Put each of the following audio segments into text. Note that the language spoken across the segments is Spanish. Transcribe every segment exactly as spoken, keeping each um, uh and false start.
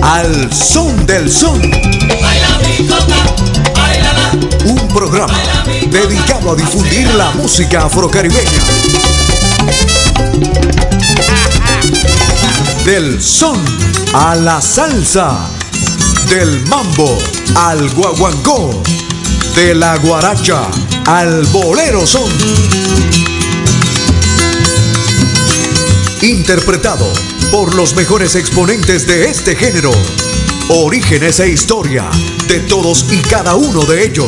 Al Son del Son. Baila mi conga, bailala. Un programa dedicado a difundir la música afrocaribeña. Del son a la salsa, del mambo al guaguancó, de la guaracha al bolero son. Interpretado por los mejores exponentes de este género. Orígenes e historia de todos y cada uno de ellos.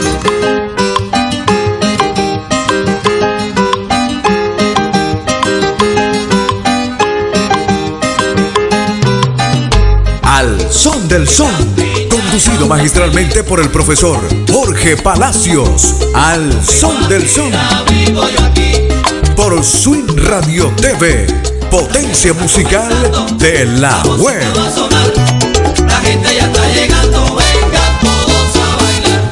Al Son del Son, conducido magistralmente por el profesor Jorge Palacios. Al Son del Son, por Swing Radio T V, potencia musical de la web. La gente ya está llegando, venga todos a bailar.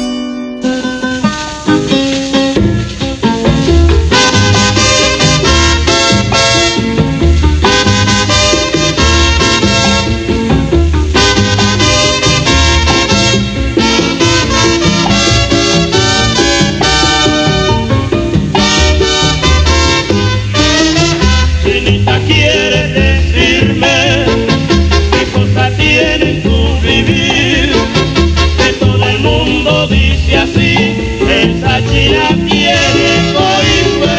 Chinita quiere decirme qué cosa tiene tu vivir, que todo el mundo dice así, esa china tiene coimbe,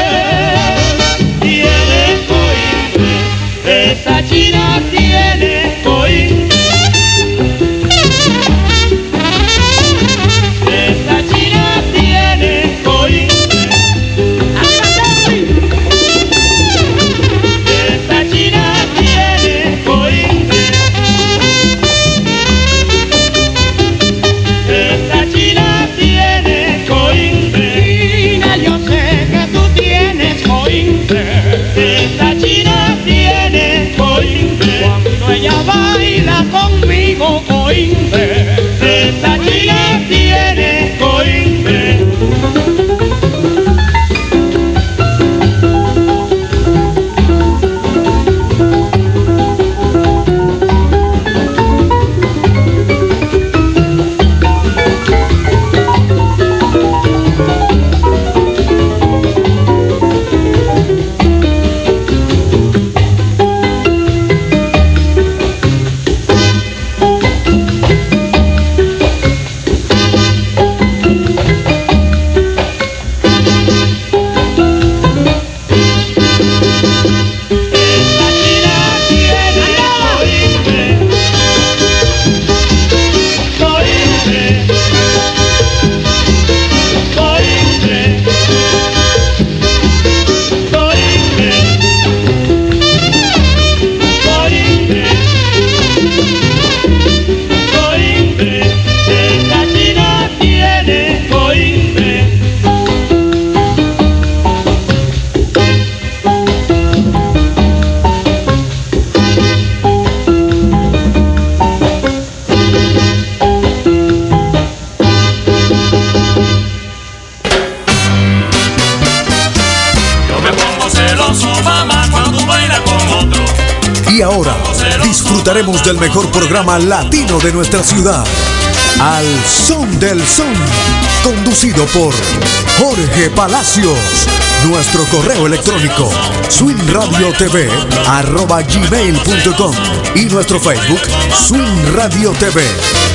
tiene coimbe, esa china tiene coimbe. Esa china tiene coimbe. Esa china tiene coimbe. Esa china tiene coimbe. China, yo sé que tú tienes coimbe. Esa china tiene coimbe. Cuando ella baila conmigo coimbe. Esa china tiene coimbe. Y ahora disfrutaremos del mejor programa latino de nuestra ciudad. Al Son del Son, conducido por Jorge Palacios. Nuestro correo electrónico swingradiotv arroba gmail punto com y nuestro Facebook Swing Radio T V.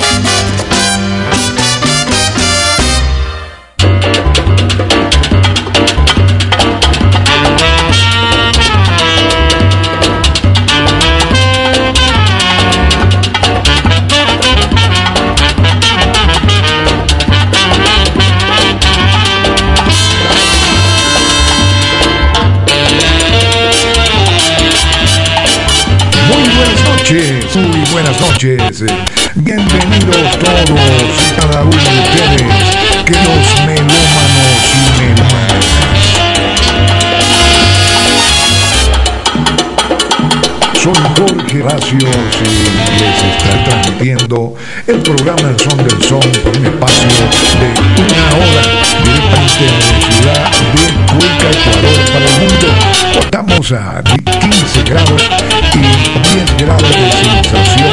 Muy buenas noches, bienvenidos todos y cada uno de ustedes, queridos melómanos y melómanas. Soy Jorge Palacios y les estaré transmitiendo el programa El Son del Son por un espacio de una hora directamente de la ciudad de Cuenca, Ecuador, para el mundo. Estamos a quince grados y diez grados de sensación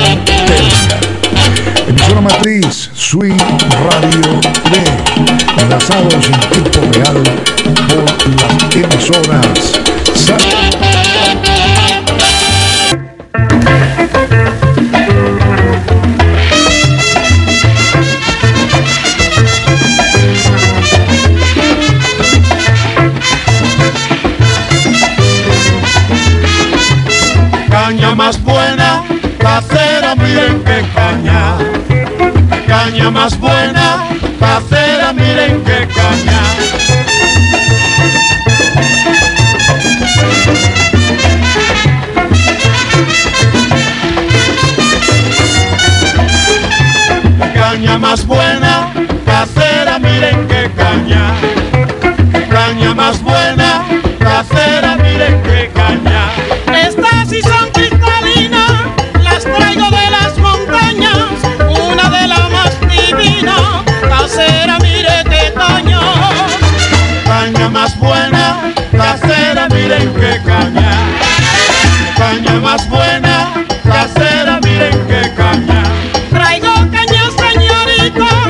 Swing Radio D, enlazados en tiempo real por las emisoras Sal. Caña más buena, casera, miren qué caña. Caña más buena, casera, miren qué caña. Caña más buena, casera, miren qué caña. Caña más buena, casera, miren qué caña. Estas sí son cristalinas, las traigo de las montañas, una de las más divinas, casera, mire qué caña. Caña más buena, casera, miren qué caña. Caña más buena, casera, miren qué caña. Traigo caña, señorita,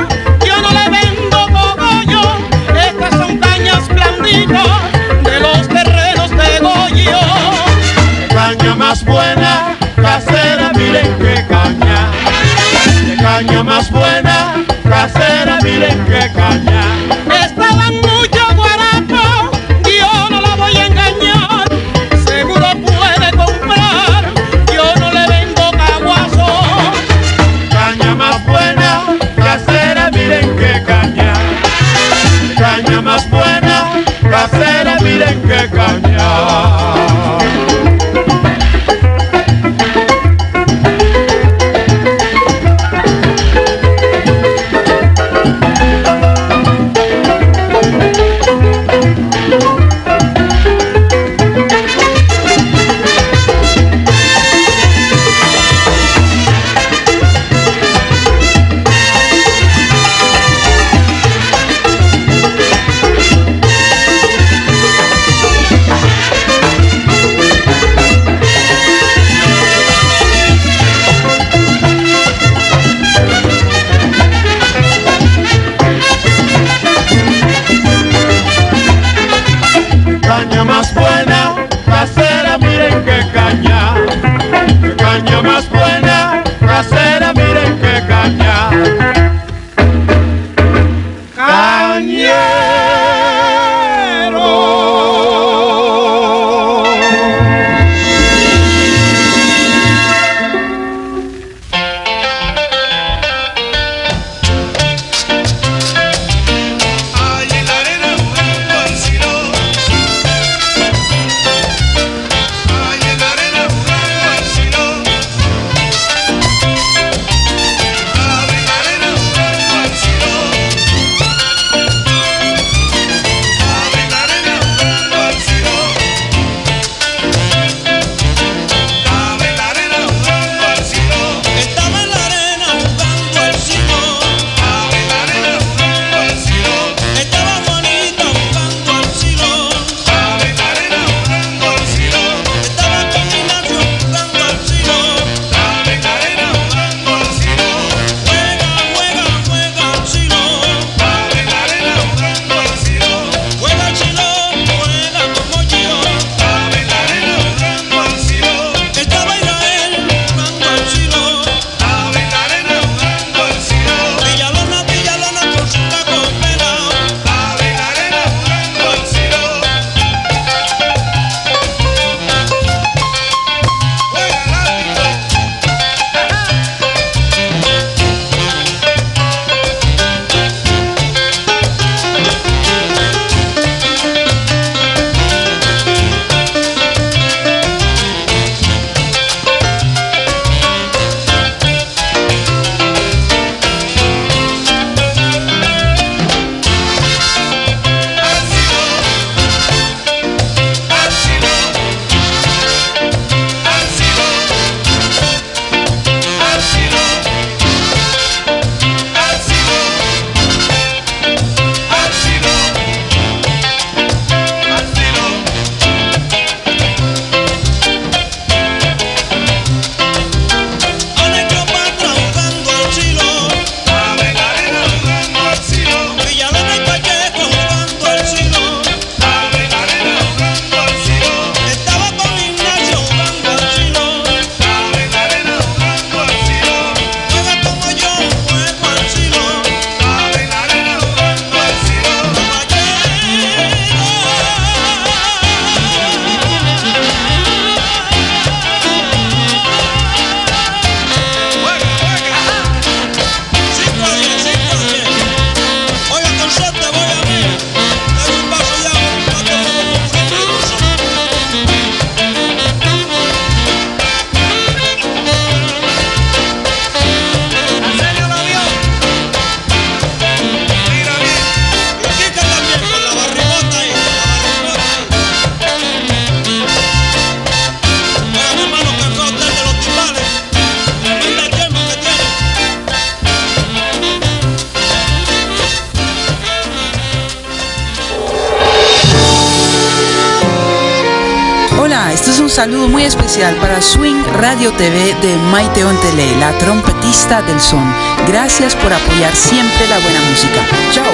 saludo muy especial para Swing Radio T V de Maite Ontelé, la trompetista del son. Gracias por apoyar siempre la buena música. Chao.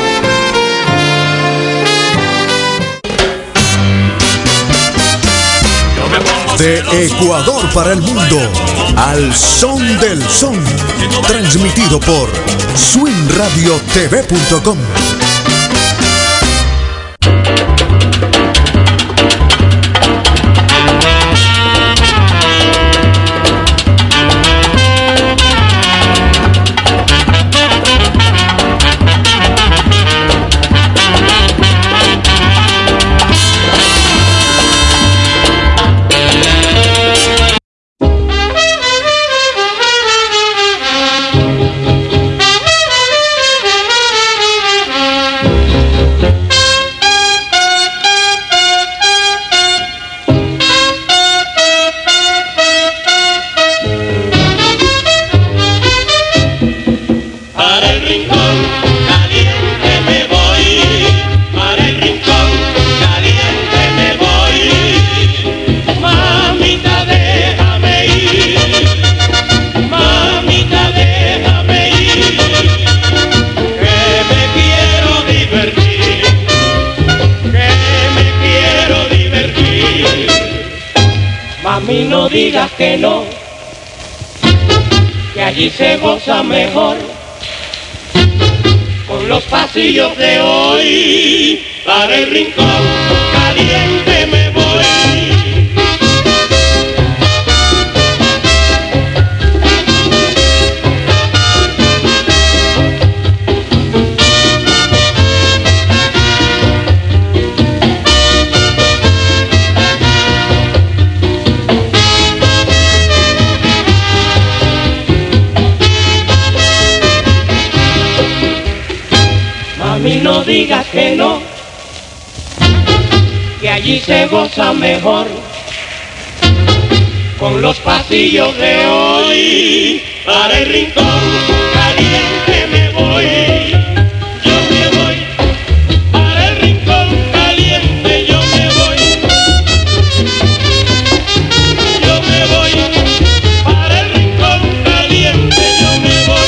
De Ecuador para el mundo, al son del son, transmitido por swing radio t v punto com. Mami, no digas que no, que allí se goza mejor. Con los pasillos de hoy, para el rincón caliente me voy. Mami, no digas que no, que allí se goza mejor. Con los pasillos de hoy, para el rincón caliente me voy. Yo me voy, para el rincón caliente yo me voy. Yo me voy, para el rincón caliente yo me voy.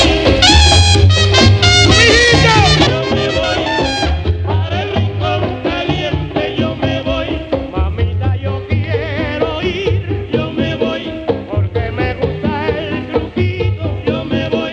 Yo me voy.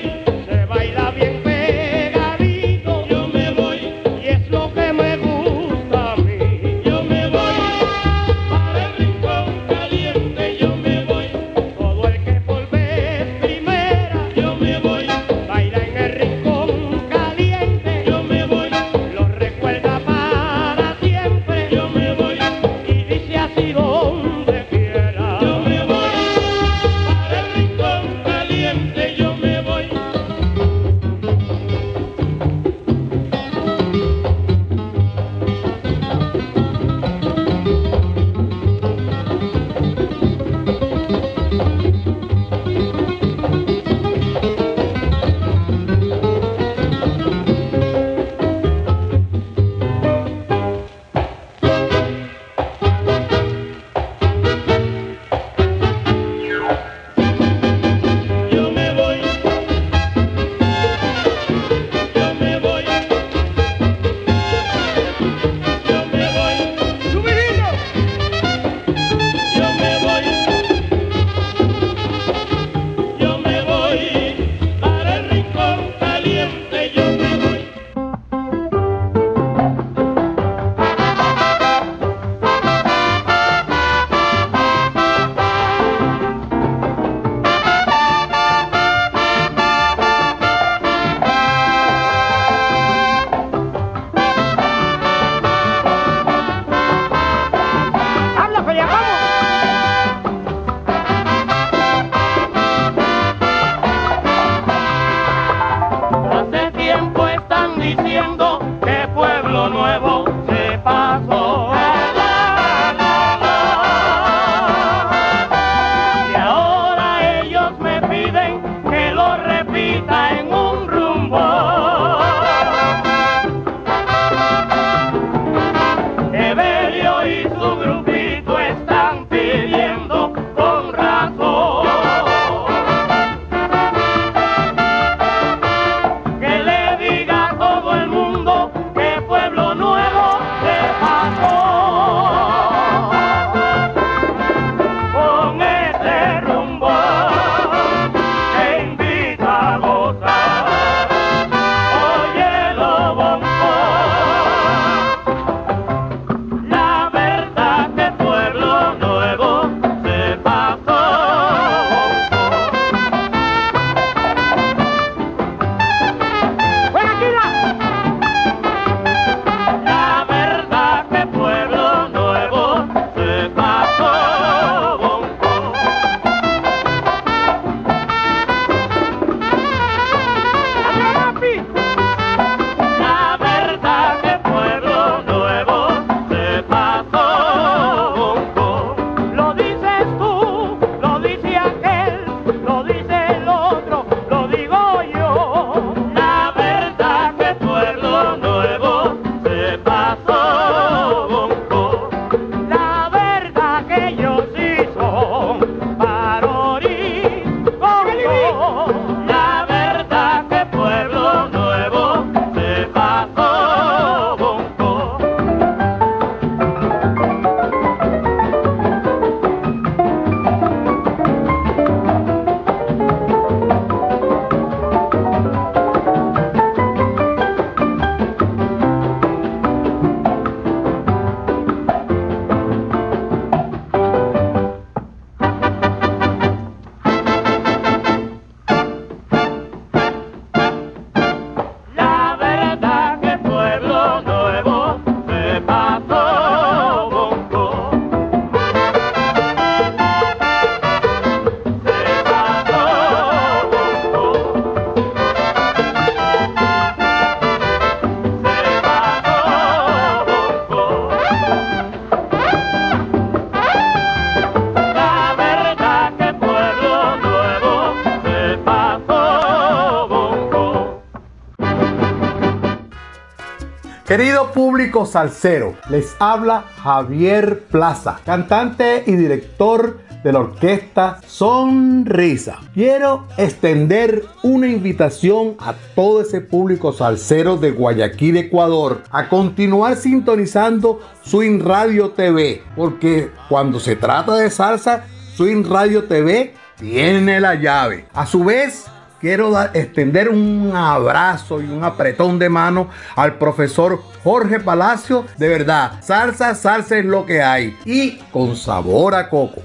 Querido público salsero, les habla Javier Plaza, cantante y director de la orquesta Sonrisa. Quiero extender una invitación a todo ese público salsero de Guayaquil, Ecuador, a continuar sintonizando Swing Radio T V, porque cuando se trata de salsa, Swing Radio T V tiene la llave. A su vez, quiero dar, extender un abrazo y un apretón de mano al profesor Jorge Palacio. De verdad, salsa, salsa es lo que hay, y con sabor a coco.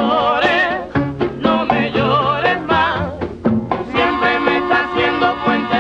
Cuenta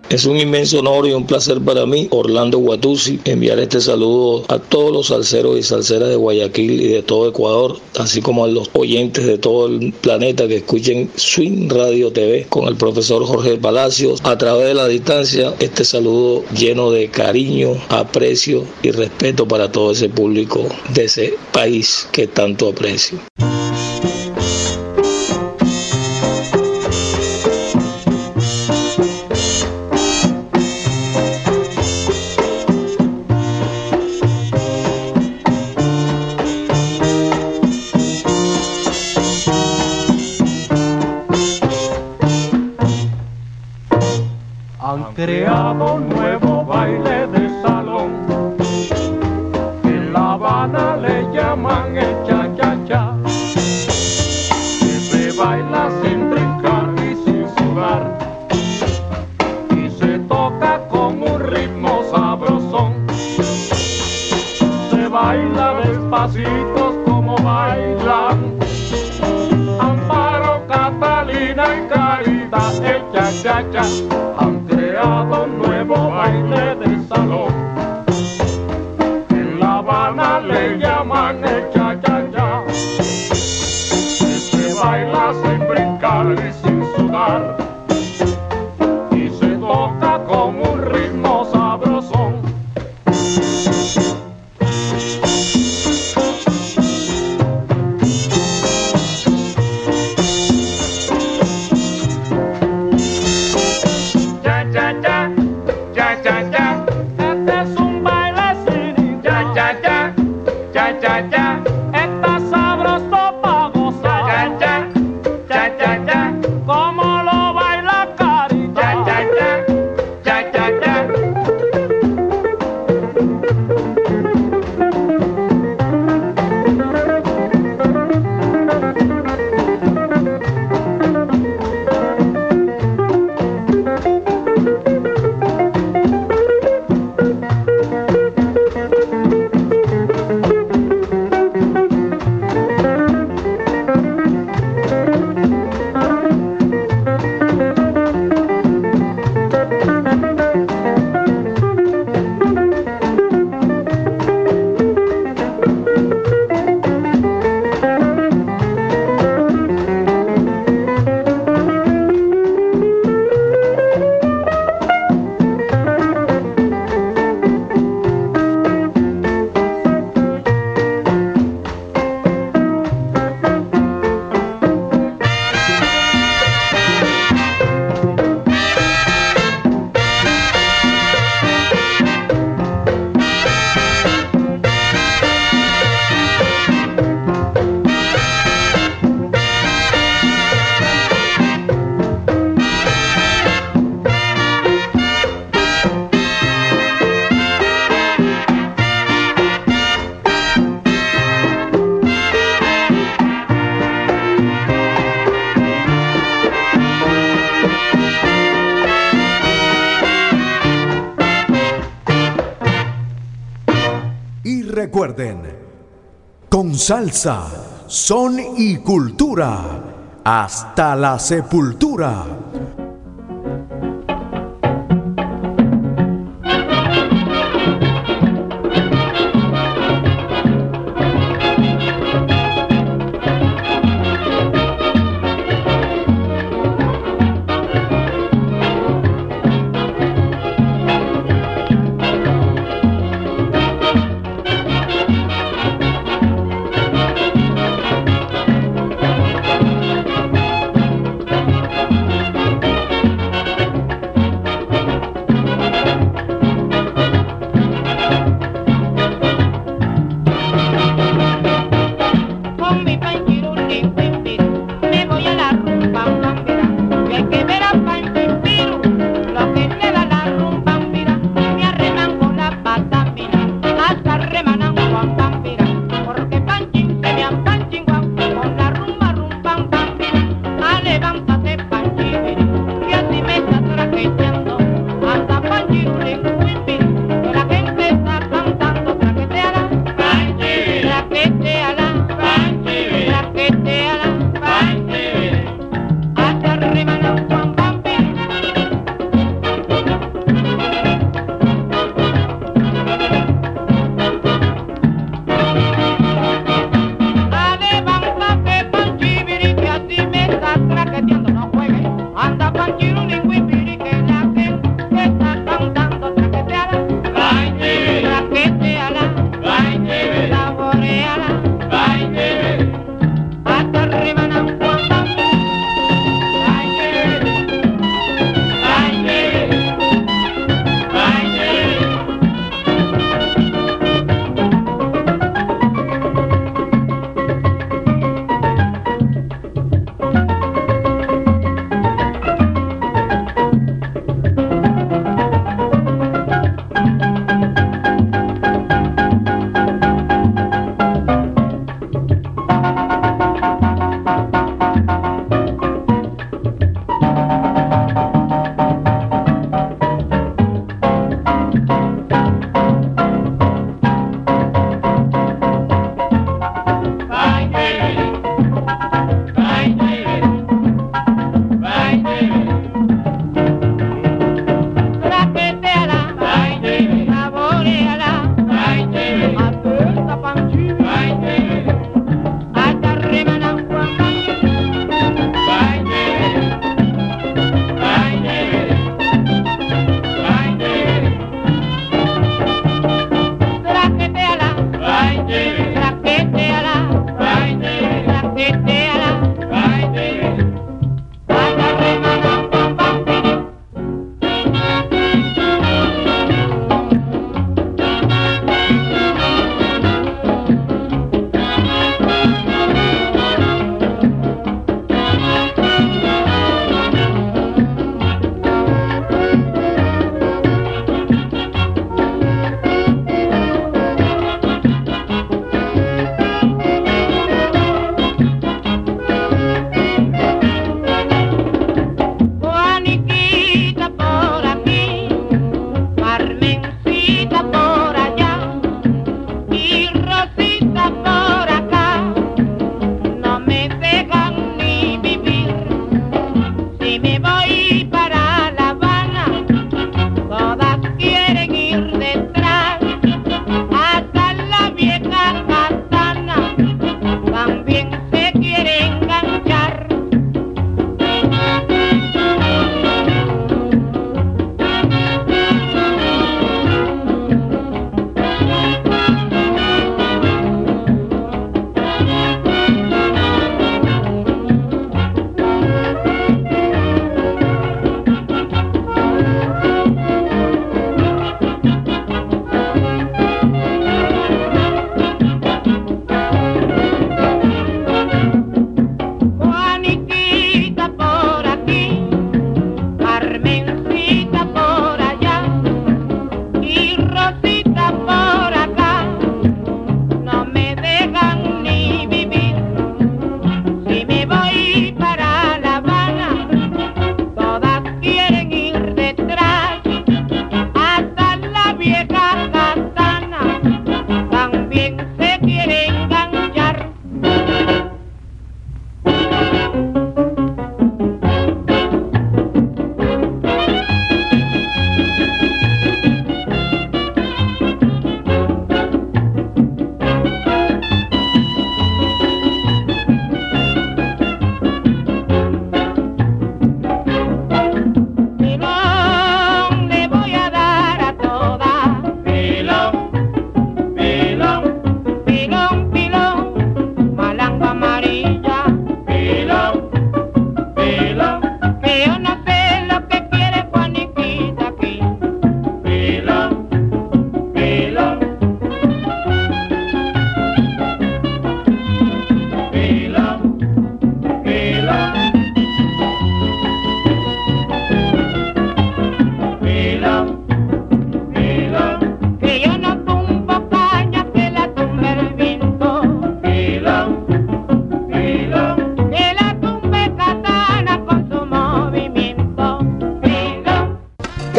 Es un inmenso honor y un placer para mí, Orlando Guatuzzi, enviar este saludo a todos los salseros y salseras de Guayaquil y de todo Ecuador, así como a los oyentes de todo el planeta que escuchen Swing Radio T V con el profesor Jorge Palacios. A través de la distancia, este saludo lleno de cariño, aprecio y respeto para todo ese público de ese país que tanto aprecio. Creado un nuevo baile de salón, en La Habana le llaman el cha-cha-cha, que se baila sin brincar y sin sudar, y se toca con un ritmo sabrosón, se baila despacito como bailan Amparo, Catalina y Carita, el cha-cha-cha. Un nuevo baile de salón, en La Habana le llaman el cha-cha-cha, que se baila sin brincar y sin sudar, y se toca con un ritmo sabrosón. Recuerden, con salsa, son y cultura, hasta la sepultura.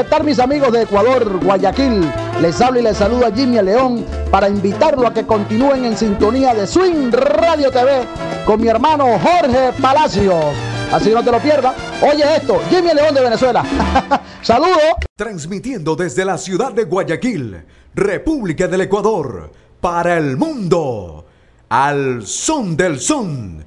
tal mis amigos de Ecuador, Guayaquil? Les habla y les saluda Jimmy León para invitarlo a que continúen en sintonía de Swing Radio T V con mi hermano Jorge Palacios. Así no te lo pierdas. Oye esto, Jimmy León de Venezuela. Saludos. Transmitiendo desde la ciudad de Guayaquil, República del Ecuador, para el mundo, al son del son.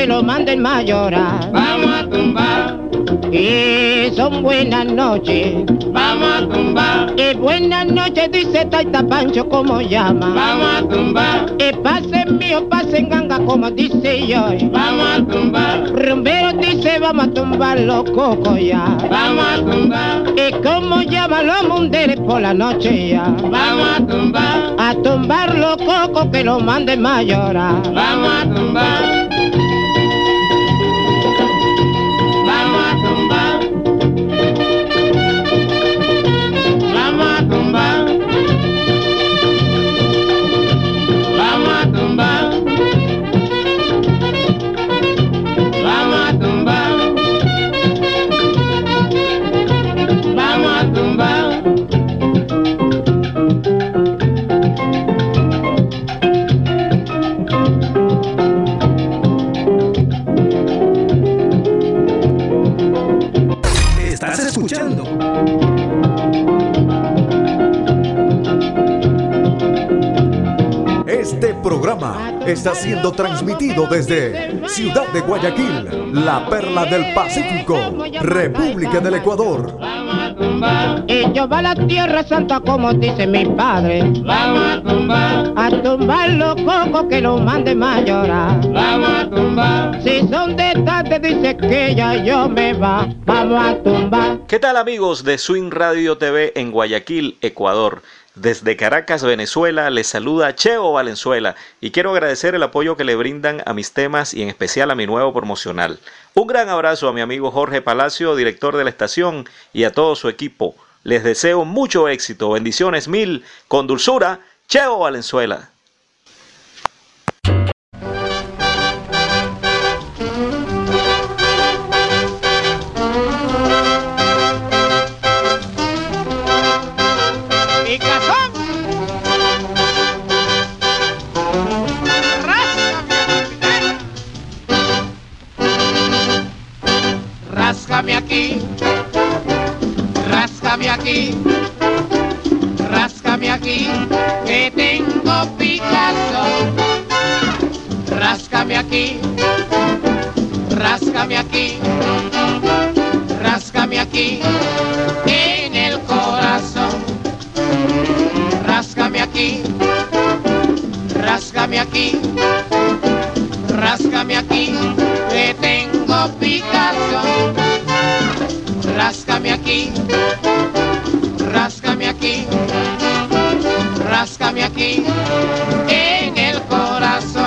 que lo manden mayorar. Vamos a tumbar. Y son buenas noches. Vamos a tumbar. Y buenas noches dice Taita Pancho como llama. Vamos a tumbar. Y pasen mío, pasen ganga como dice yo. Vamos a tumbar. Rumbero dice vamos a tumbar los cocos ya. Vamos a tumbar. Y como llaman los munderes por la noche ya. Vamos a tumbar. A tumbar los cocos que lo manden mayorar. Vamos a tumbar. Vamos a tumbar. Vamos a tumbar. Vamos a tumbar. Vamos a tumbar. Vamos a tumbar. Estás escuchando este programa está siendo transmitido desde Ciudad de Guayaquil, la perla del Pacífico, República del Ecuador. Y yo va a la tierra santa como dice mi padre. Vamos a tumbar. A tumbar los cocos que lo manden mayorar. Vamos a tumbar. Si son de tarde dice que ya yo me va. Vamos a tumbar. ¿Qué tal amigos de Swing Radio T V en Guayaquil, Ecuador? Desde Caracas, Venezuela, les saluda Cheo Valenzuela y quiero agradecer el apoyo que le brindan a mis temas y en especial a mi nuevo promocional. Un gran abrazo a mi amigo Jorge Palacio, director de la estación, y a todo su equipo. Les deseo mucho éxito, bendiciones mil, con dulzura, Cheo Valenzuela. Ráscame aquí, ráscame aquí, ráscame aquí, que tengo picazón. Ráscame aquí, ráscame aquí, ráscame aquí, en el corazón. Ráscame aquí, ráscame aquí, ráscame aquí, que tengo picazón. Ráscame aquí, ráscame aquí, ráscame aquí, en el corazón.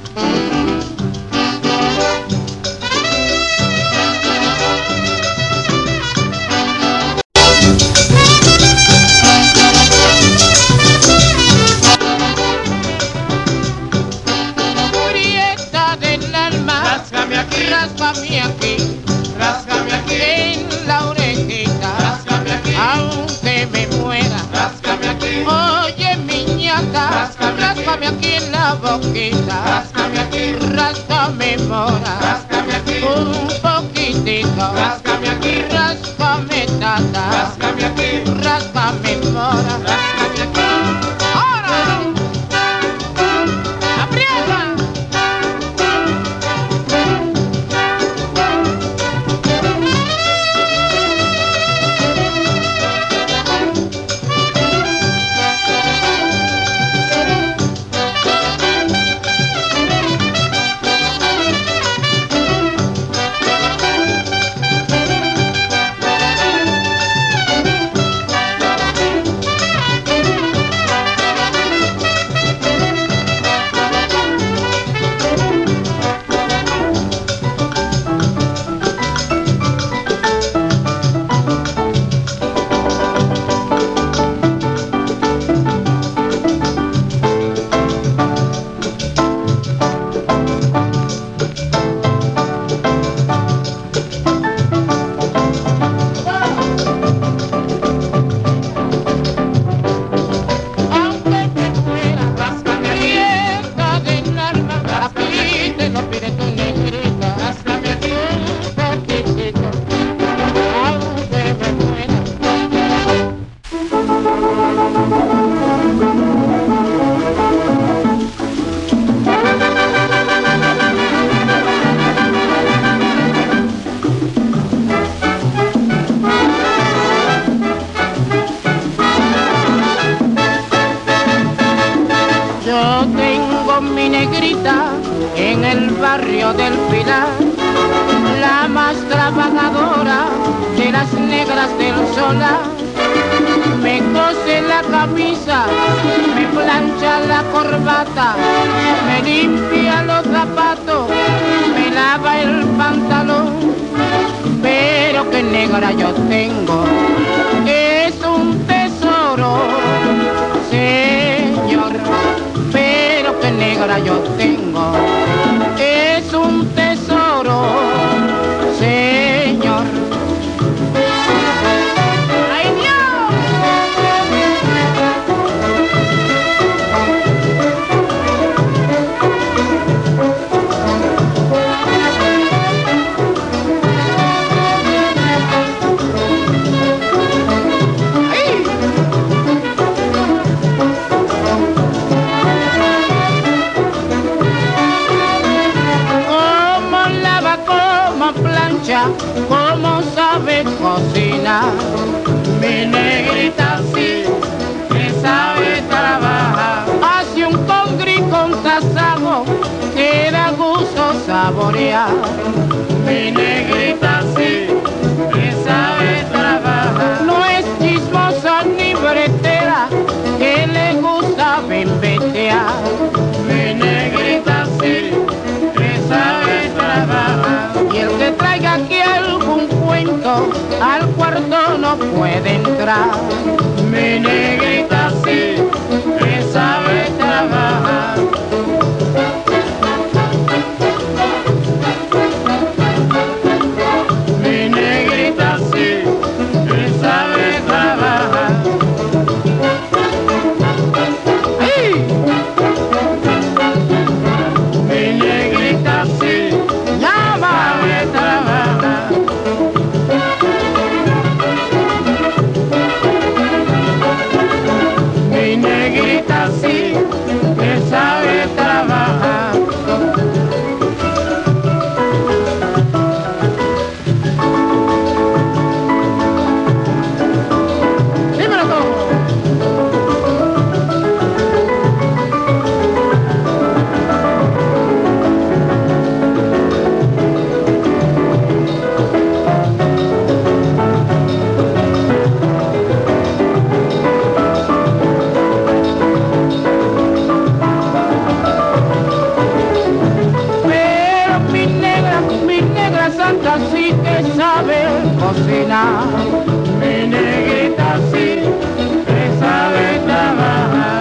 Murieta del alma, ráscame aquí, ráscame aquí, ráscame aquí en la orejita, ráscame aquí, aunque me muera, ráscame aquí, oye miñata, ráscame, ráscame aquí en la boquita, ráscame aquí, ráscame mora, ráscame aquí, un poquitito, ráscame aquí, ráscame tata, ráscame aquí, ráscame mora, ráscame aquí. ¡Ahora! ¡Aprieta! en el barrio del Pilar, la más trabajadora de las negras del solar. Me cose la camisa, me plancha la corbata, me limpia los zapatos, me lava el pantalón. Pero que negra yo tengo, es un tesoro, señor. Pero que negra yo tengo, es un tesoro, señor. Cómo sabe cocinar, mi negrita sí, que sabe trabajar. Hace un congri con tasajo, que da gusto saborear. Mi negrita sí, que sabe trabajar. No es chismosa ni bretera, que le gusta bembetear. Mi negrita sí, que sabe trabajar. Y el que traiga aquí algún cuento, al cuarto no puede entrar. Mi negrita sí, que sabe trabajar. Mi negrita sí, que sabe trabajar. ¡Ay! Mi negrita sí, sabe trabajar. Mi negrita sí, que sabe trabajar. Dímelo todo. Santa sí que sabe cocinar, mi negrita sí que sabe trabajar.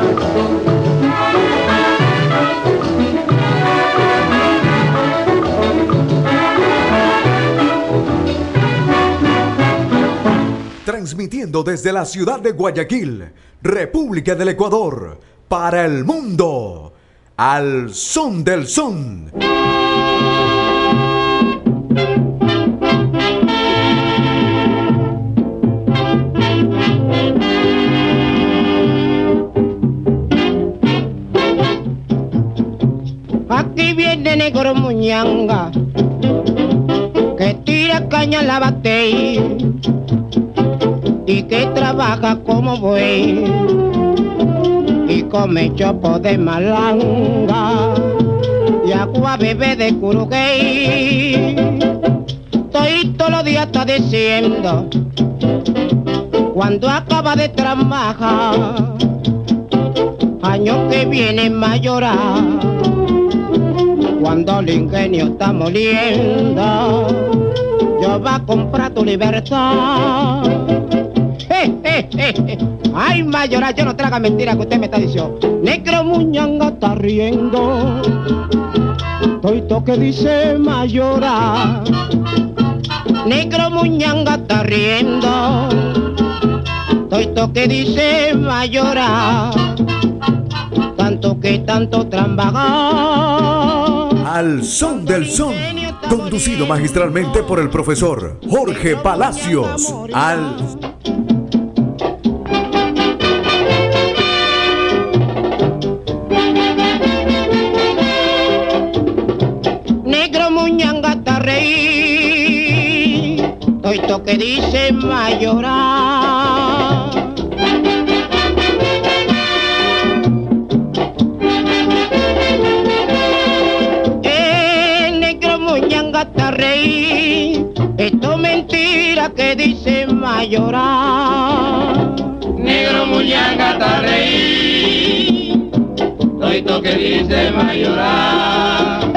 Transmitiendo desde la ciudad de Guayaquil, República del Ecuador, para el mundo, al son del son. Aquí viene negro muñanga, que tira caña a la batey y que trabaja como buey y come chopo de malanga y agua bebé de curuguey. Todos los días está diciendo, cuando acaba de trabajar, año que viene va a llorar. Cuando el ingenio está moliendo, yo va a comprar tu libertad. Eh, eh, eh, eh. Ay, mayora, yo no traga mentira que usted me está diciendo. Negro muñanga está riendo, toito que dice mayora. Negro muñanga está riendo, toito que dice mayora. Tanto que tanto trabajar. Al son del son, conducido magistralmente por el profesor Jorge Palacios. Al negro muñanga está reír, toito que dice mayorar. reír. Esto es mentira que dice Mayoral. Negro muñanga está reír, toito que dice Mayoral.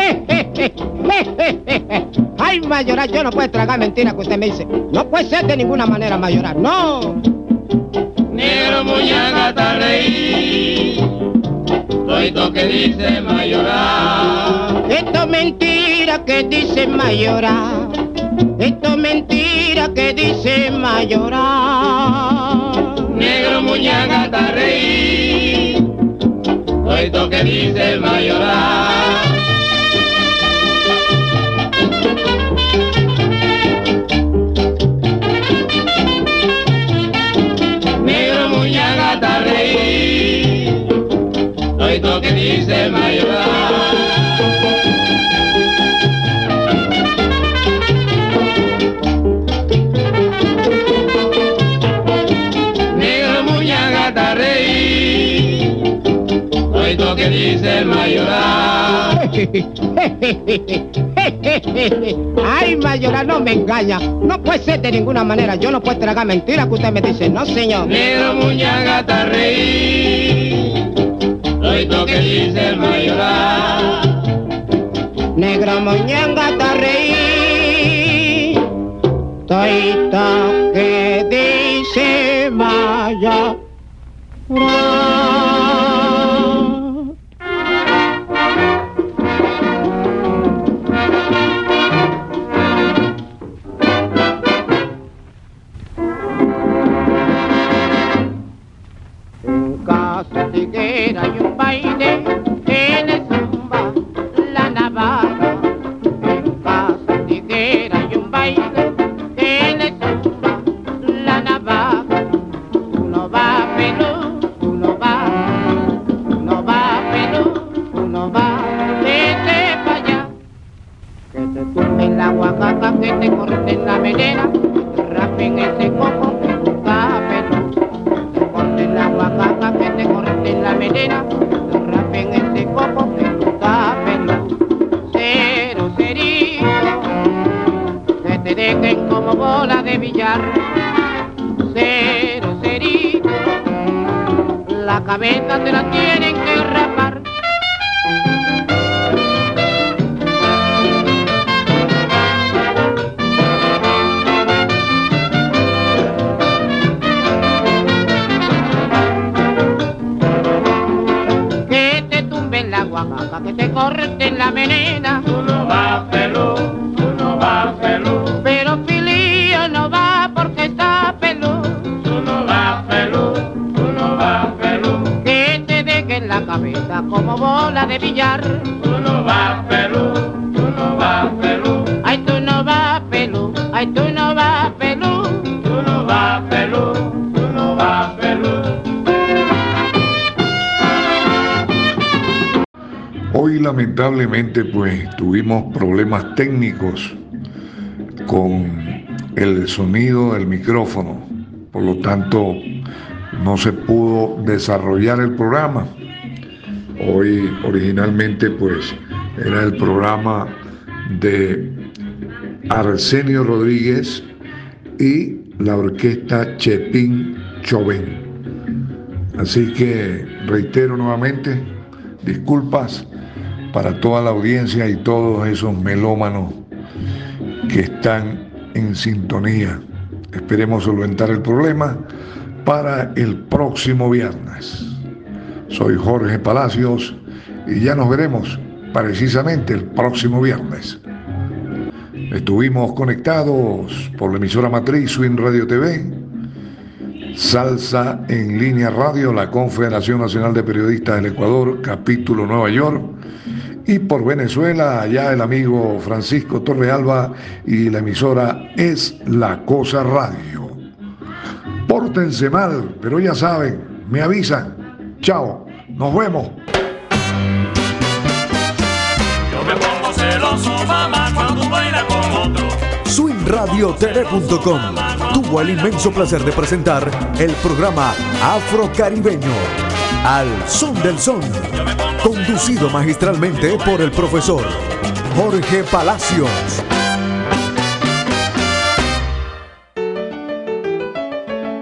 Ay, Mayoral, yo no puedo tragar mentiras que usted me dice. No puede ser de ninguna manera, Mayoral, no. Negro muñanga está reír, toito que dice Mayoral. Esto es mentira que dice Mayoral. Esto es mentira que dice Mayoral. Negro muñanga está reír, toito que dice Mayoral. Negro muñanga está reír, toito que dice Mayoral. Que dice el Mayoral. Ay, Mayoral, no me engaña. No puede ser de ninguna manera. Yo no puedo tragar mentiras que usted me dice. No, señor. Negro muñanga está reír, toito que dice el Mayoral. Negro muñanga está reír, toito que dice Mayoral. Hay un baile que le zumba la navaja. En casa tiguera hay un baile que le zumba la navaja. Uno va pelú, uno va, uno va pelú, uno va, vete pa' allá. Que te tumben la guacaca, que te corten la melena, rapen ese coco, que tu pelú. Te corten la guacaca, que te corten la melena, rapen ese coco, que tu pelú. Cero cerito, que te dejen como bola de billar. Cero cerito, la cabeza te la tienen que rapar. Que te corten la melena. Tú no vas pelú, tú no vas pelú. Pero Filio no va porque está pelú. Tú no vas pelú, tú no vas pelú. Que te dejen la cabeza como bola de billar. Tú no vas pelú, tú no vas pelú. Ay, tú no vas pelú, ay, tú no vas pelú. Tú no vas pelú, tú no vas pelú. Hoy lamentablemente pues tuvimos problemas técnicos con el sonido del micrófono, por lo tanto no se pudo desarrollar el programa. Hoy originalmente pues era el programa de Arsenio Rodríguez y la orquesta Chepín Chauvin. Así que reitero nuevamente disculpas para toda la audiencia y todos esos melómanos que están en sintonía. Esperemos solventar el problema para el próximo viernes. Soy Jorge Palacios y ya nos veremos precisamente el próximo viernes. Estuvimos conectados por la emisora matriz Swing Radio T V, Salsa en Línea Radio, la Confederación Nacional de Periodistas del Ecuador, capítulo Nueva York, y por Venezuela, allá el amigo Francisco Torrealba y la emisora Es La Cosa Radio. Pórtense mal, pero ya saben, me avisan. Chao, nos vemos. Yo me pongo celoso, mamá, cuando baila con otro. swing radio t v punto com tuvo el inmenso placer de presentar el programa Afrocaribeño, Al Son del Son, conducido magistralmente por el profesor Jorge Palacios.